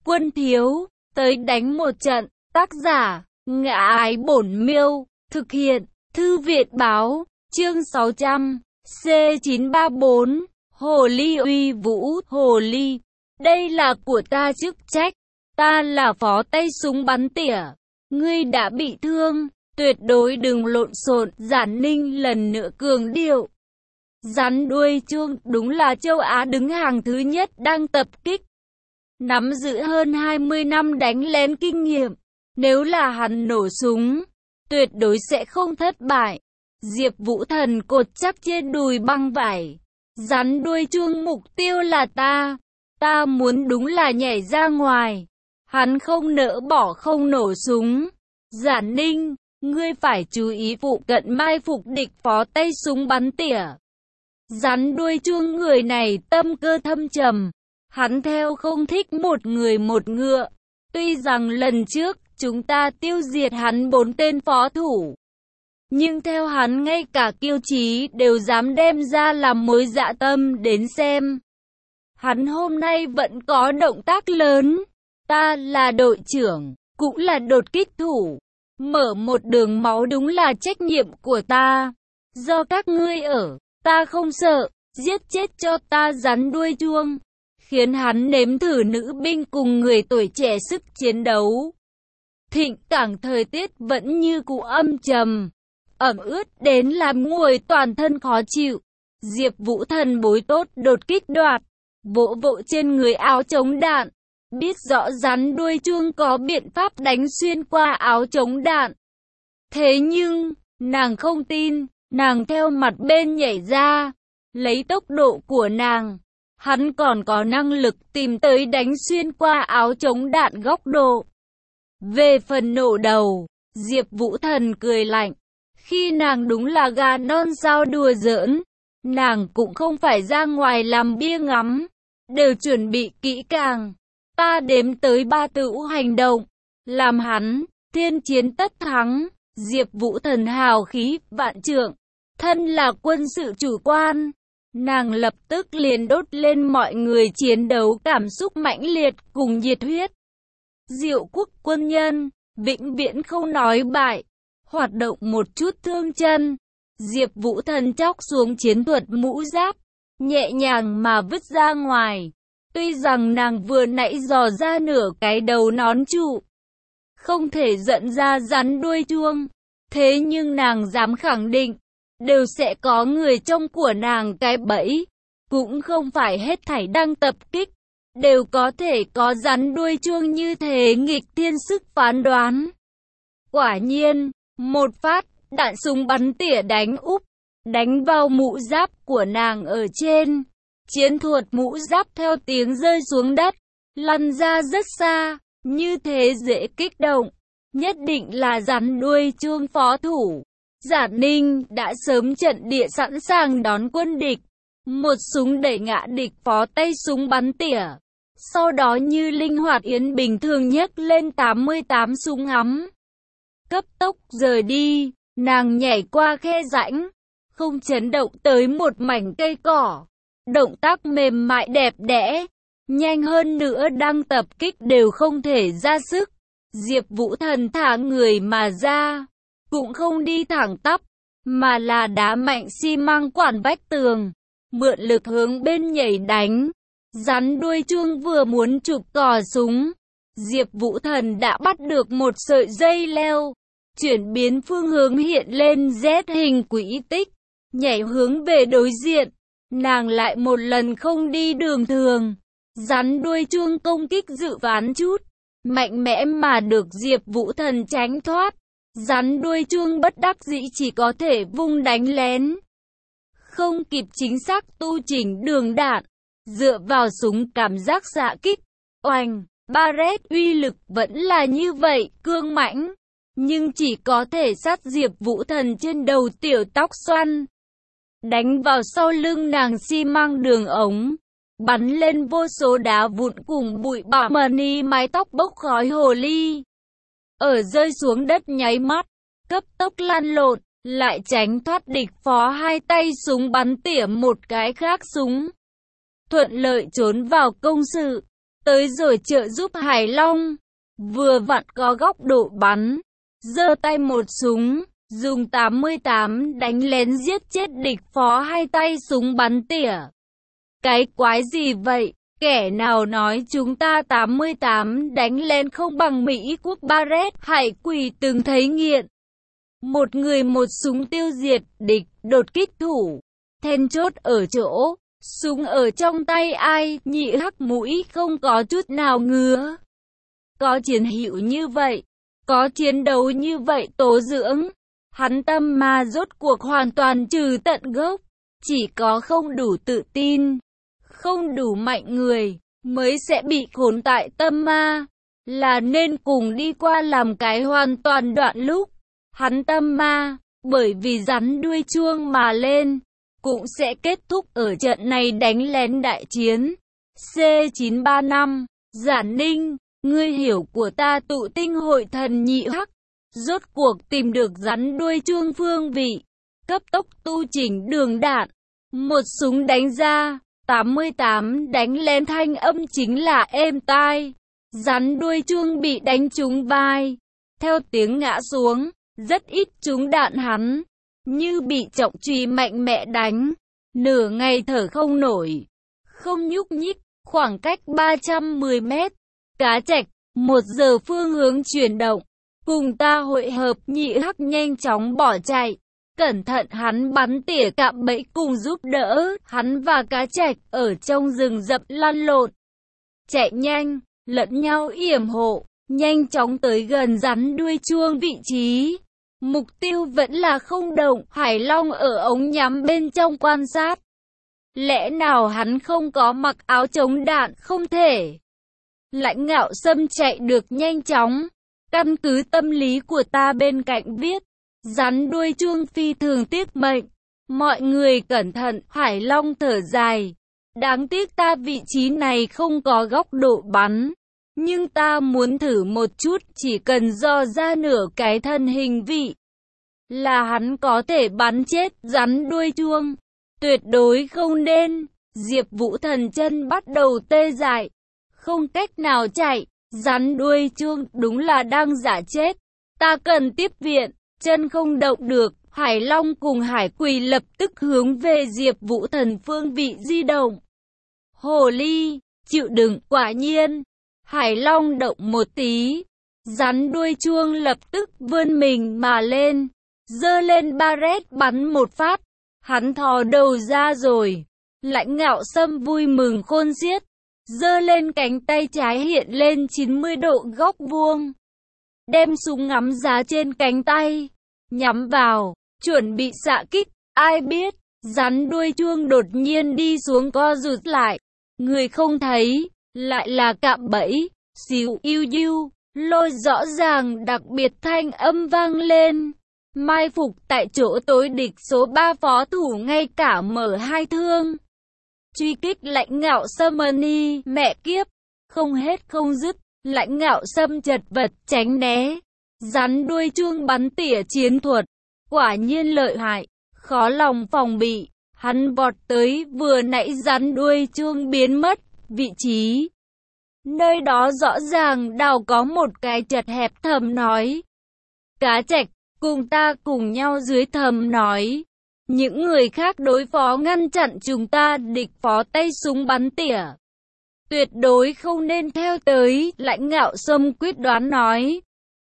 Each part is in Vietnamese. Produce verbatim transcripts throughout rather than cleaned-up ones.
Quân thiếu, tới đánh một trận. Tác giả, Ngã Ái Bổn Miêu. Thực hiện, Thư viện báo. Chương sáu trăm. C chín ba bốn. Hồ ly uy vũ. Hồ ly, đây là của ta chức trách. Ta là phó tay súng bắn tỉa. Ngươi đã bị thương, tuyệt đối đừng lộn xộn. Giản Ninh lần nữa cường điệu. Rắn đuôi chuông đúng là châu Á đứng hàng thứ nhất đang tập kích. Nắm giữ hơn hai mươi năm đánh lén kinh nghiệm. Nếu là hắn nổ súng, tuyệt đối sẽ không thất bại. Diệp Vũ Thần cột chắc trên đùi băng vải. Rắn đuôi chuông mục tiêu là ta. Ta muốn đúng là nhảy ra ngoài. Hắn không nỡ bỏ không nổ súng. Giản Ninh, ngươi phải chú ý phụ cận mai phục địch phó tay súng bắn tỉa. Rắn đuôi chuông người này tâm cơ thâm trầm. Hắn theo không thích một người một ngựa. Tuy rằng lần trước chúng ta tiêu diệt hắn bốn tên phó thủ, nhưng theo hắn ngay cả kiêu chí đều dám đem ra làm mối dạ tâm đến xem. Hắn hôm nay vẫn có động tác lớn. Ta là đội trưởng, cũng là đột kích thủ. Mở một đường máu đúng là trách nhiệm của ta. Do các ngươi ở, ta không sợ, giết chết cho ta rắn đuôi chuông. Khiến hắn nếm thử nữ binh cùng người tuổi trẻ sức chiến đấu. Thịnh Cảng thời tiết vẫn như cũ âm trầm, ẩm ướt đến làm nguội toàn thân khó chịu. Diệp Vũ Thần bối tốt đột kích đoạt, vỗ vỗ trên người áo chống đạn. Biết rõ rắn đuôi chuông có biện pháp đánh xuyên qua áo chống đạn. Thế nhưng, nàng không tin, nàng theo mặt bên nhảy ra. Lấy tốc độ của nàng, hắn còn có năng lực tìm tới đánh xuyên qua áo chống đạn góc độ. Về phần nổ đầu, Diệp Vũ Thần cười lạnh. Khi nàng đúng là gà non sao đùa giỡn, nàng cũng không phải ra ngoài làm bia ngắm, đều chuẩn bị kỹ càng. Ta đếm tới ba tựu hành động, làm hắn, thiên chiến tất thắng. Diệp Vũ Thần hào khí vạn trượng, thân là quân sự chủ quan. Nàng lập tức liền đốt lên mọi người chiến đấu cảm xúc mãnh liệt cùng nhiệt huyết. Diệu Quốc quân nhân, vĩnh viễn không nói bại. Hoạt động một chút thương chân. Diệp Vũ Thần chóc xuống chiến thuật mũ giáp, nhẹ nhàng mà vứt ra ngoài. Tuy rằng nàng vừa nãy dò ra nửa cái đầu nón trụ, không thể giận ra rắn đuôi chuông. Thế nhưng nàng dám khẳng định, đều sẽ có người trong của nàng cái bẫy. Cũng không phải hết thảy đang tập kích đều có thể có rắn đuôi chuông như thế nghịch thiên sức phán đoán. Quả nhiên, một phát, đạn súng bắn tỉa đánh úp, đánh vào mũ giáp của nàng ở trên. Chiến thuật mũ giáp theo tiếng rơi xuống đất, lăn ra rất xa, như thế dễ kích động. Nhất định là rắn đuôi chuông phó thủ. Giản Ninh đã sớm trận địa sẵn sàng đón quân địch. Một súng đẩy ngã địch phó tay súng bắn tỉa. Sau đó như linh hoạt yến bình thường nhấc lên tám mươi tám súng ngắm. Cấp tốc rời đi, nàng nhảy qua khe rãnh, không chấn động tới một mảnh cây cỏ. Động tác mềm mại đẹp đẽ, nhanh hơn nữa đang tập kích đều không thể ra sức. Diệp Vũ Thần thả người mà ra, cũng không đi thẳng tắp, mà là đá mạnh xi măng quản vách tường, mượn lực hướng bên nhảy đánh. Rắn đuôi chuông vừa muốn chụp cò súng, Diệp Vũ Thần đã bắt được một sợi dây leo, chuyển biến phương hướng hiện lên Z hình quỹ tích, nhảy hướng về đối diện. Nàng lại một lần không đi đường thường. Rắn đuôi chuông công kích dự ván chút, mạnh mẽ mà được Diệp Vũ Thần tránh thoát. Rắn đuôi chuông bất đắc dĩ chỉ có thể vung đánh lén, không kịp chính xác tu chỉnh đường đạn. Dựa vào súng cảm giác xạ kích, oanh, Barrett uy lực vẫn là như vậy, cương mãnh, nhưng chỉ có thể sát Diệp Vũ Thần trên đầu tiểu tóc xoăn. Đánh vào sau lưng nàng xi măng đường ống, bắn lên vô số đá vụn cùng bụi bặm, mani mái tóc bốc khói hồ ly. Ở rơi xuống đất nháy mắt, cấp tốc lăn lộn, lại tránh thoát địch phó hai tay súng bắn tỉa một cái khác súng. Thuận lợi trốn vào công sự. tới rồi trợ giúp Hải Long. Vừa vặn có góc độ bắn, giơ tay một súng, dùng tám mươi tám đánh lén giết chết địch phó hai tay súng bắn tỉa. Cái quái gì vậy? Kẻ nào nói chúng ta tám mươi tám đánh lén không bằng Mỹ quốc Barrett, Hải Quỳ từng thấy nghiện. Một người một súng tiêu diệt địch, đột kích thủ. Then chốt ở chỗ, súng ở trong tay ai, Nhị Hắc mũi không có chút nào ngứa. Có chiến hữu như vậy, có chiến đấu như vậy tố dưỡng, hắn tâm ma rốt cuộc hoàn toàn trừ tận gốc. Chỉ có không đủ tự tin, không đủ mạnh người, mới sẽ bị khốn tại tâm ma, là nên cùng đi qua làm cái hoàn toàn đoạn lúc. Hắn tâm ma, bởi vì rắn đuôi chuông mà lên, cũng sẽ kết thúc ở trận này đánh lén đại chiến. C chín ba năm, Giản Ninh, ngươi hiểu của ta tụ tinh hội thần Nhị Hắc, rốt cuộc tìm được rắn đuôi chuông phương vị, cấp tốc tu chỉnh đường đạn, một súng đánh ra, tám mươi tám đánh lén thanh âm chính là êm tai, rắn đuôi chuông bị đánh trúng vai, theo tiếng ngã xuống, rất ít trúng đạn hắn, như bị trọng truy mạnh mẽ đánh, nửa ngày thở không nổi, không nhúc nhích, khoảng cách ba trăm mười mét, Cá Trạch, một giờ phương hướng chuyển động, cùng ta hội hợp. Nhị Hắc nhanh chóng bỏ chạy, cẩn thận hắn bắn tỉa cạm bẫy cùng giúp đỡ, hắn và Cá Trạch ở trong rừng rậm lăn lộn, chạy nhanh, lẫn nhau yểm hộ, nhanh chóng tới gần rắn đuôi chuông vị trí. Mục tiêu vẫn là không động, Hải Long ở ống nhắm bên trong quan sát. Lẽ nào hắn không có mặc áo chống đạn? Không thể. Lãnh Ngạo Sâm chạy được nhanh chóng. Căn cứ tâm lý của ta bên cạnh viết, rắn đuôi chuông phi thường tiếc mệnh. Mọi người cẩn thận. Hải Long thở dài. Đáng tiếc ta vị trí này không có góc độ bắn. Nhưng ta muốn thử một chút, chỉ cần dò ra nửa cái thân hình vị, là hắn có thể bắn chết rắn đuôi chuông. Tuyệt đối không nên. Diệp Vũ Thần chân bắt đầu tê dại, không cách nào chạy. Rắn đuôi chuông đúng là đang giả chết. Ta cần tiếp viện, chân không động được. Hải Long cùng Hải Quỳ lập tức hướng về Diệp Vũ Thần phương vị di động. Hồ ly, chịu đựng. Quả nhiên, Hải Long động một tí, rắn đuôi chuông lập tức vươn mình mà lên, giơ lên Barrett bắn một phát. Hắn thò đầu ra rồi. Lãnh Ngạo Sâm vui mừng khôn xiết, giơ lên cánh tay trái hiện lên chín mươi độ góc vuông, đem súng ngắm giá trên cánh tay, nhắm vào, chuẩn bị xạ kích. Ai biết, rắn đuôi chuông đột nhiên đi xuống co rụt lại, người không thấy, lại là cạm bẫy. Xíu iu iu, lôi rõ ràng đặc biệt thanh âm vang lên. Mai phục tại chỗ tối địch số ba phó thủ ngay cả mở hai thương. Truy kích Lãnh Ngạo Sâm ni, mẹ kiếp, không hết không dứt. Lãnh Ngạo Sâm chật vật tránh né. Rắn đuôi chuông bắn tỉa chiến thuật, quả nhiên lợi hại, khó lòng phòng bị. Hắn vọt tới, vừa nãy rắn đuôi chuông biến mất vị trí. Nơi đó rõ ràng đào có một cái chật hẹp. Thầm nói, Cá Trạch, cùng ta cùng nhau dưới. Thầm nói, những người khác đối phó ngăn chặn chúng ta. Địch phó tay súng bắn tỉa, tuyệt đối không nên theo tới. Lãnh Ngạo Sâm quyết đoán nói.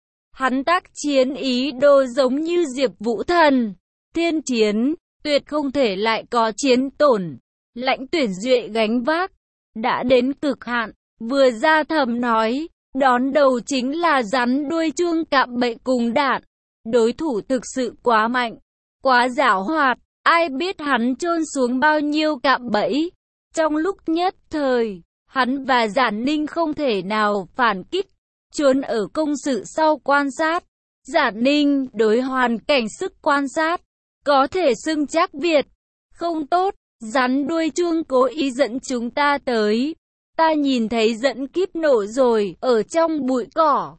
Hắn tác chiến ý đồ giống như Diệp Vũ Thần, thiên chiến, tuyệt không thể lại có chiến tổn. Lãnh Tuyển Duệ gánh vác, đã đến cực hạn. Vừa ra thầm nói, đón đầu chính là rắn đuôi chuông cạm bẫy cùng đạn. Đối thủ thực sự quá mạnh, quá giảo hoạt, ai biết hắn chôn xuống bao nhiêu cạm bẫy. Trong lúc nhất thời, hắn và Giản Ninh không thể nào phản kích, trốn ở công sự sau quan sát. Giản Ninh đối hoàn cảnh sức quan sát, có thể xưng chắc Việt. Không tốt, rắn đuôi chuông cố ý dẫn chúng ta tới. Ta nhìn thấy dẫn kíp nổ rồi, ở trong bụi cỏ.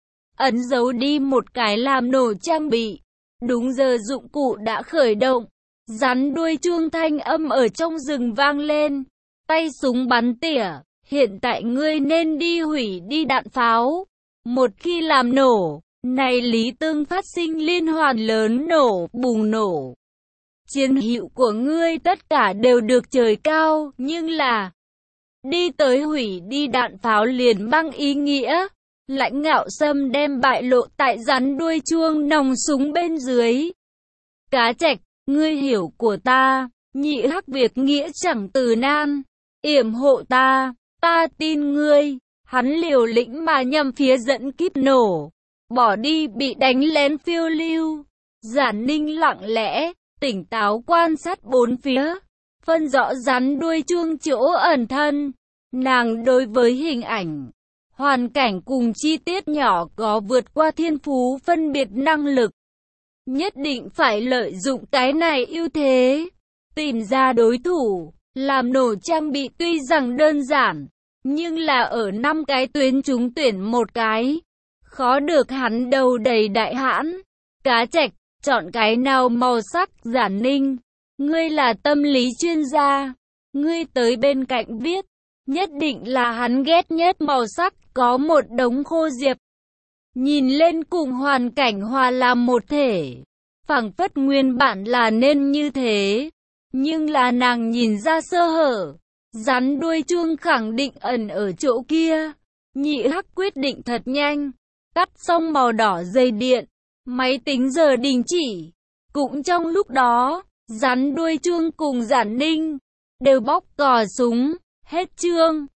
Ấn dấu đi một cái làm nổ trang bị. Đúng giờ dụng cụ đã khởi động. Rắn đuôi chuông thanh âm ở trong rừng vang lên. Tay súng bắn tỉa, Hiện tại ngươi nên đi hủy đi đạn pháo. Một khi làm nổ, này Lý Tương phát sinh liên hoàn lớn nổ, bùng nổ. Chiến hữu của ngươi tất cả đều được trời cao, nhưng là đi tới hủy đi đạn pháo liền mang ý nghĩa. Lãnh Ngạo Sâm đem bại lộ tại rắn đuôi chuông nòng súng bên dưới. Cá Trạch, ngươi hiểu của ta, nhị hắc việc nghĩa chẳng từ nan. Yểm hộ ta, ta tin ngươi. Hắn liều lĩnh mà nhằm phía dẫn kíp nổ. Bỏ đi bị đánh lén phiêu lưu. Giản Ninh lặng lẽ, tỉnh táo quan sát bốn phía. Phân rõ rắn đuôi chuông chỗ ẩn thân. Nàng đối với hình ảnh, hoàn cảnh cùng chi tiết nhỏ có vượt qua thiên phú phân biệt năng lực. Nhất định phải lợi dụng cái này ưu thế. Tìm ra đối thủ, làm nổ trang bị tuy rằng đơn giản, nhưng là ở năm cái tuyến trúng tuyển một cái. Khó được hắn đầu đầy đại hãn. Cá Trạch, chọn cái nào màu sắc? Giản Ninh, ngươi là tâm lý chuyên gia. Ngươi tới bên cạnh viết. Nhất định là hắn ghét nhất màu sắc, có một đống khô diệp. Nhìn lên cùng hoàn cảnh hòa làm một thể. Phảng phất nguyên bản là nên như thế. Nhưng là nàng nhìn ra sơ hở. Rắn đuôi chuông khẳng định ẩn ở chỗ kia. Nhị hắc quyết định thật nhanh. Cắt xong màu đỏ dây điện. Máy tính giờ đình chỉ. Cũng trong lúc đó, rắn đuôi chuông cùng Giản Ninh đều bóc cò súng. Hết chương.